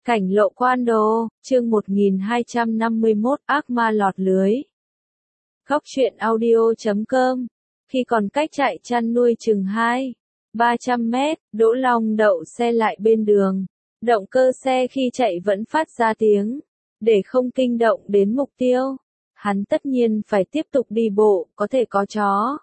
Cảnh lộ quan đồ, chương 1251, ác ma lọt lưới. Góc truyện audio.com. Khi còn cách trại chăn nuôi chừng 200-300 mét, Đỗ Long đậu xe lại bên đường. Động cơ xe khi chạy vẫn phát ra tiếng. Để không kinh động đến mục tiêu, hắn tất nhiên phải tiếp tục đi bộ, có thể có chó.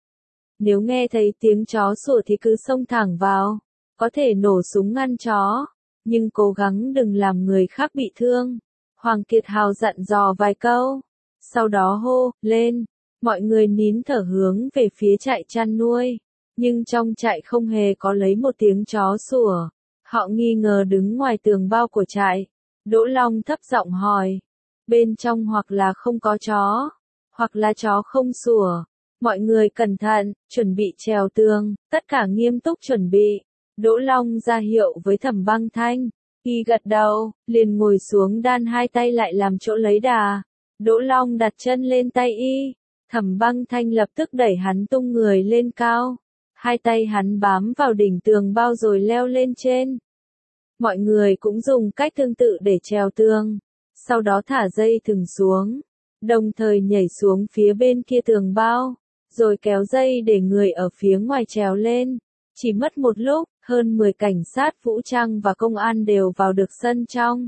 Nếu nghe thấy tiếng chó sủa thì cứ xông thẳng vào, có thể nổ súng ngăn chó. Nhưng cố gắng đừng làm người khác bị thương. Hoàng Kiệt Hào dặn dò vài câu. Sau đó hô lên, mọi người nín thở hướng về phía trại chăn nuôi. Nhưng trong trại không hề có lấy một tiếng chó sủa. Họ nghi ngờ đứng ngoài tường bao của trại. Đỗ Long thấp giọng hỏi. Bên trong hoặc là không có chó, hoặc là chó không sủa. Mọi người cẩn thận, chuẩn bị trèo tường, tất cả nghiêm túc chuẩn bị. Đỗ Long ra hiệu với Thẩm Băng Thanh, y gật đầu, liền ngồi xuống đan hai tay lại làm chỗ lấy đà. Đỗ Long đặt chân lên tay y, Thẩm Băng Thanh lập tức đẩy hắn tung người lên cao. Hai tay hắn bám vào đỉnh tường bao rồi leo lên trên. Mọi người cũng dùng cách tương tự để trèo tường, sau đó thả dây thừng xuống, đồng thời nhảy xuống phía bên kia tường bao, rồi kéo dây để người ở phía ngoài trèo lên. Chỉ mất một lúc, hơn 10 cảnh sát vũ trang và công an đều vào được sân trong.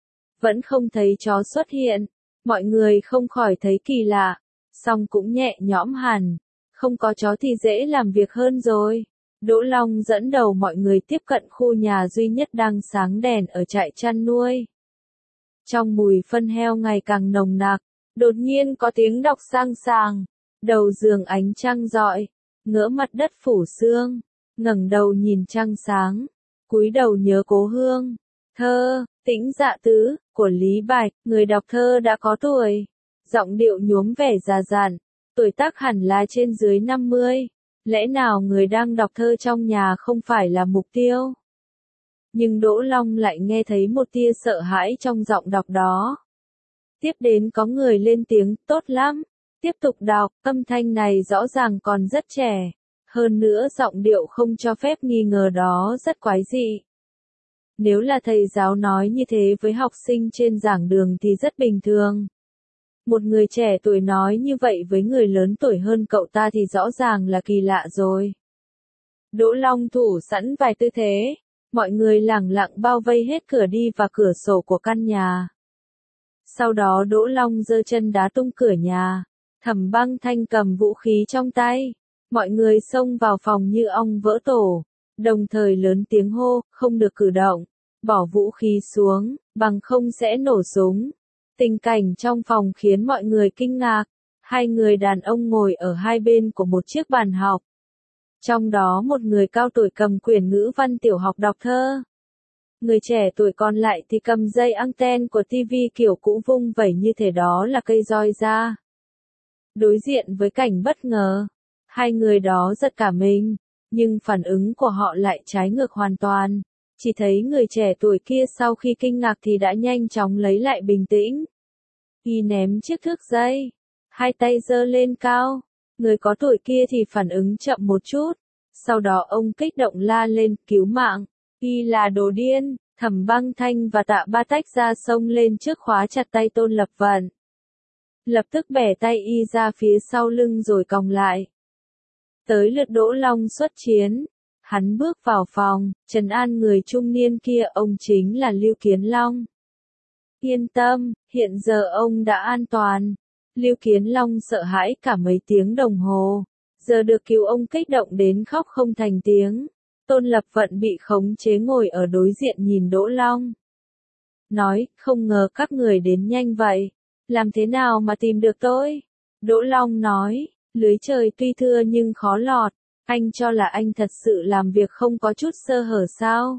Vẫn không thấy chó xuất hiện, mọi người không khỏi thấy kỳ lạ, song cũng nhẹ nhõm hẳn, không có chó thì dễ làm việc hơn rồi. Đỗ Long dẫn đầu mọi người tiếp cận khu nhà duy nhất đang sáng đèn ở trại chăn nuôi. Trong mùi phân heo ngày càng nồng nặc, đột nhiên có tiếng đọc sang sàng, đầu giường ánh trăng rọi, ngỡ mặt đất phủ sương. Ngẩng đầu nhìn trăng sáng, cúi đầu nhớ cố hương. Thơ, Tĩnh Dạ Tứ, của Lý Bạch, người đọc thơ đã có tuổi. Giọng điệu nhuốm vẻ già dặn, tuổi tác hẳn là trên dưới 50. Lẽ nào người đang đọc thơ trong nhà không phải là mục tiêu? Nhưng Đỗ Long lại nghe thấy một tia sợ hãi trong giọng đọc đó. Tiếp đến có người lên tiếng, tốt lắm. Tiếp tục đọc, âm thanh này rõ ràng còn rất trẻ. Hơn nữa giọng điệu không cho phép nghi ngờ đó rất quái dị. Nếu là thầy giáo nói như thế với học sinh trên giảng đường thì rất bình thường. Một người trẻ tuổi nói như vậy với người lớn tuổi hơn cậu ta thì rõ ràng là kỳ lạ rồi. Đỗ Long thủ sẵn vài tư thế. Mọi người lẳng lặng bao vây hết cửa đi và cửa sổ của căn nhà. Sau đó Đỗ Long giơ chân đá tung cửa nhà. Thẩm Băng Thanh cầm vũ khí trong tay. Mọi người xông vào phòng như ong vỡ tổ, đồng thời lớn tiếng hô, không được cử động, bỏ vũ khí xuống, bằng không sẽ nổ súng. Tình cảnh trong phòng khiến mọi người kinh ngạc, hai người đàn ông ngồi ở hai bên của một chiếc bàn học. Trong đó một người cao tuổi cầm quyển ngữ văn tiểu học đọc thơ. Người trẻ tuổi còn lại thì cầm dây anten của TV kiểu cũ vung vẩy như thể đó là cây roi da. Đối diện với cảnh bất ngờ, hai người đó giật cả mình, nhưng phản ứng của họ lại trái ngược hoàn toàn. Chỉ thấy người trẻ tuổi kia sau khi kinh ngạc thì đã nhanh chóng lấy lại bình tĩnh. Y ném chiếc thước dây, hai tay giơ lên cao. Người có tuổi kia thì phản ứng chậm một chút. Sau đó ông kích động la lên, cứu mạng. Y là đồ điên. Thẩm Băng Thanh và Tạ Ba tách ra xông lên trước khóa chặt tay Tôn Lập Vận. Lập tức bẻ tay y ra phía sau lưng rồi còng lại. Tới lượt Đỗ Long xuất chiến. Hắn bước vào phòng, trấn an người trung niên kia, ông chính là Lưu Kiến Long. Yên tâm, hiện giờ ông đã an toàn. Lưu Kiến Long sợ hãi cả mấy tiếng đồng hồ. Giờ được cứu ông kích động đến khóc không thành tiếng. Tôn Lập Vận bị khống chế ngồi ở đối diện nhìn Đỗ Long. Nói, không ngờ các người đến nhanh vậy. Làm thế nào mà tìm được tôi? Đỗ Long nói, lưới trời tuy thưa nhưng khó lọt. Anh cho là anh thật sự làm việc không có chút sơ hở sao?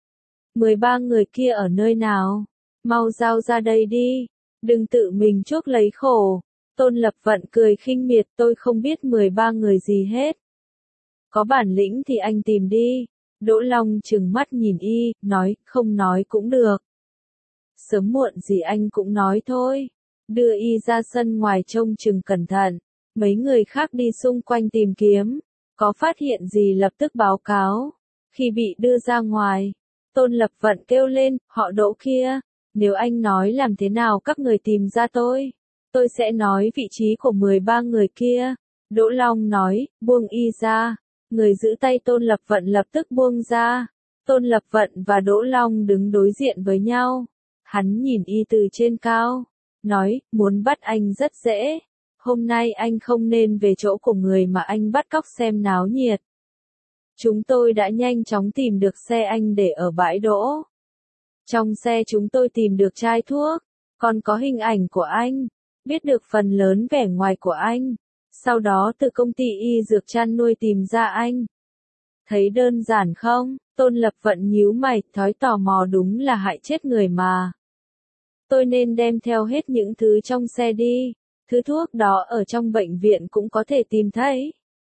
13 người kia ở nơi nào? Mau giao ra đây đi. Đừng tự mình chuốc lấy khổ. Tôn Lập Vận cười khinh miệt, tôi không biết 13 người gì hết. Có bản lĩnh thì anh tìm đi. Đỗ Long trừng mắt nhìn y, nói, không nói cũng được. Sớm muộn gì anh cũng nói thôi. Đưa y ra sân ngoài trông chừng cẩn thận. Mấy người khác đi xung quanh tìm kiếm. Có phát hiện gì lập tức báo cáo. Khi bị đưa ra ngoài, Tôn Lập Vận kêu lên, họ Đỗ kia, nếu anh nói làm thế nào các người tìm ra tôi sẽ nói vị trí của 13 người kia. Đỗ Long nói, buông y ra. Người giữ tay Tôn Lập Vận lập tức buông ra. Tôn Lập Vận và Đỗ Long đứng đối diện với nhau. Hắn nhìn y từ trên cao, nói, muốn bắt anh rất dễ. Hôm nay anh không nên về chỗ của người mà anh bắt cóc xem náo nhiệt. Chúng tôi đã nhanh chóng tìm được xe anh để ở bãi đỗ. Trong xe chúng tôi tìm được chai thuốc, còn có hình ảnh của anh, biết được phần lớn vẻ ngoài của anh. Sau đó từ công ty y dược chăn nuôi tìm ra anh. Thấy đơn giản không? Tôn Lập Vận nhíu mày, thói tò mò đúng là hại chết người mà. Tôi nên đem theo hết những thứ trong xe đi, thứ thuốc đó ở trong bệnh viện cũng có thể tìm thấy.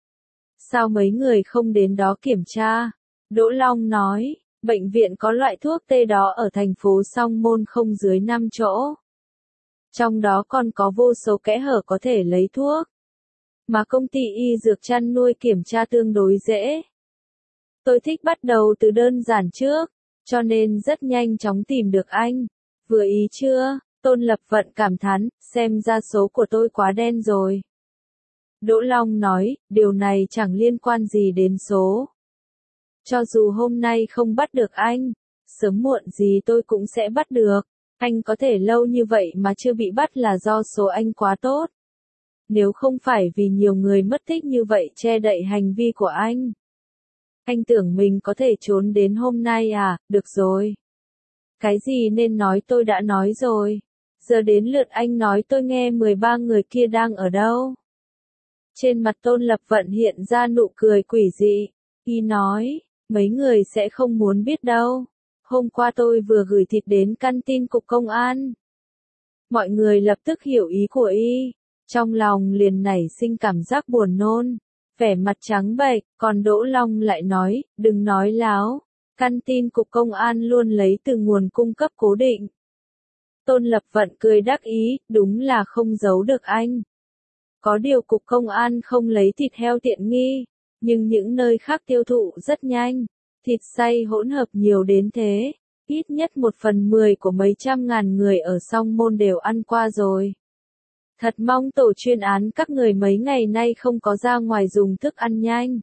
Sao mấy người không đến đó kiểm tra? Đỗ Long nói, bệnh viện có loại thuốc tê đó ở thành phố Song Môn không dưới 5 chỗ. Trong đó còn có vô số kẽ hở có thể lấy thuốc. Mà công ty y dược chăn nuôi kiểm tra tương đối dễ. Tôi thích bắt đầu từ đơn giản trước, cho nên rất nhanh chóng tìm được anh. Vừa ý chưa? Tôn Lập Vận cảm thán, xem ra số của tôi quá đen rồi. Đỗ Long nói, điều này chẳng liên quan gì đến số. Cho dù hôm nay không bắt được anh, sớm muộn gì tôi cũng sẽ bắt được. Anh có thể lâu như vậy mà chưa bị bắt là do số anh quá tốt. Nếu không phải vì nhiều người mất tích như vậy che đậy hành vi của anh. Anh tưởng mình có thể trốn đến hôm nay à, được rồi. Cái gì nên nói tôi đã nói rồi. Giờ đến lượt anh nói tôi nghe 13 người kia đang ở đâu. Trên mặt Tôn Lập Vận hiện ra nụ cười quỷ dị. Y nói, mấy người sẽ không muốn biết đâu. Hôm qua tôi vừa gửi thịt đến căn tin cục công an. Mọi người lập tức hiểu ý của y. Trong lòng liền nảy sinh cảm giác buồn nôn. Vẻ mặt trắng bệch, còn Đỗ Long lại nói, đừng nói láo. Căn tin cục công an luôn lấy từ nguồn cung cấp cố định. Tôn Lập Vận cười đắc ý, đúng là không giấu được anh. Có điều cục công an không lấy thịt heo tiện nghi, nhưng những nơi khác tiêu thụ rất nhanh. Thịt xay hỗn hợp nhiều đến thế, ít nhất 1/10 của mấy trăm ngàn người ở Song Môn đều ăn qua rồi. Thật mong tổ chuyên án các người mấy ngày nay không có ra ngoài dùng thức ăn nhanh.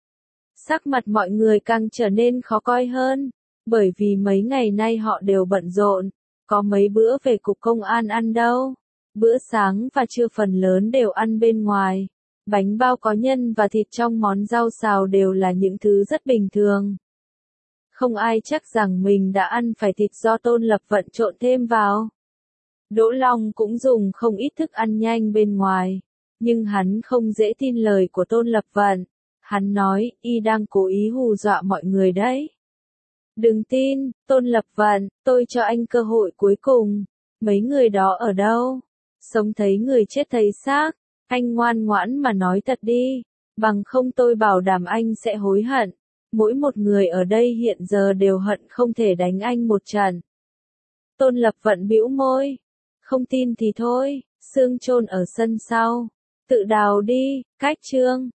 Sắc mặt mọi người càng trở nên khó coi hơn, bởi vì mấy ngày nay họ đều bận rộn, có mấy bữa về cục công an ăn đâu. Bữa sáng và trưa phần lớn đều ăn bên ngoài. Bánh bao có nhân và thịt trong món rau xào đều là những thứ rất bình thường. Không ai chắc rằng mình đã ăn phải thịt do Tôn Lập Vận trộn thêm vào. Đỗ Long cũng dùng không ít thức ăn nhanh bên ngoài, nhưng hắn không dễ tin lời của Tôn Lập Vận. Hắn nói, y đang cố ý hù dọa mọi người đấy. Đừng tin, Tôn Lập Vận, tôi cho anh cơ hội cuối cùng. Mấy người đó ở đâu? Sống thấy người chết thấy xác, anh ngoan ngoãn mà nói thật đi, bằng không tôi bảo đảm anh sẽ hối hận. Mỗi một người ở đây hiện giờ đều hận không thể đánh anh một trận. Tôn Lập Vận bĩu môi. Không tin thì thôi, xương chôn ở sân sau. Tự đào đi, cách chương.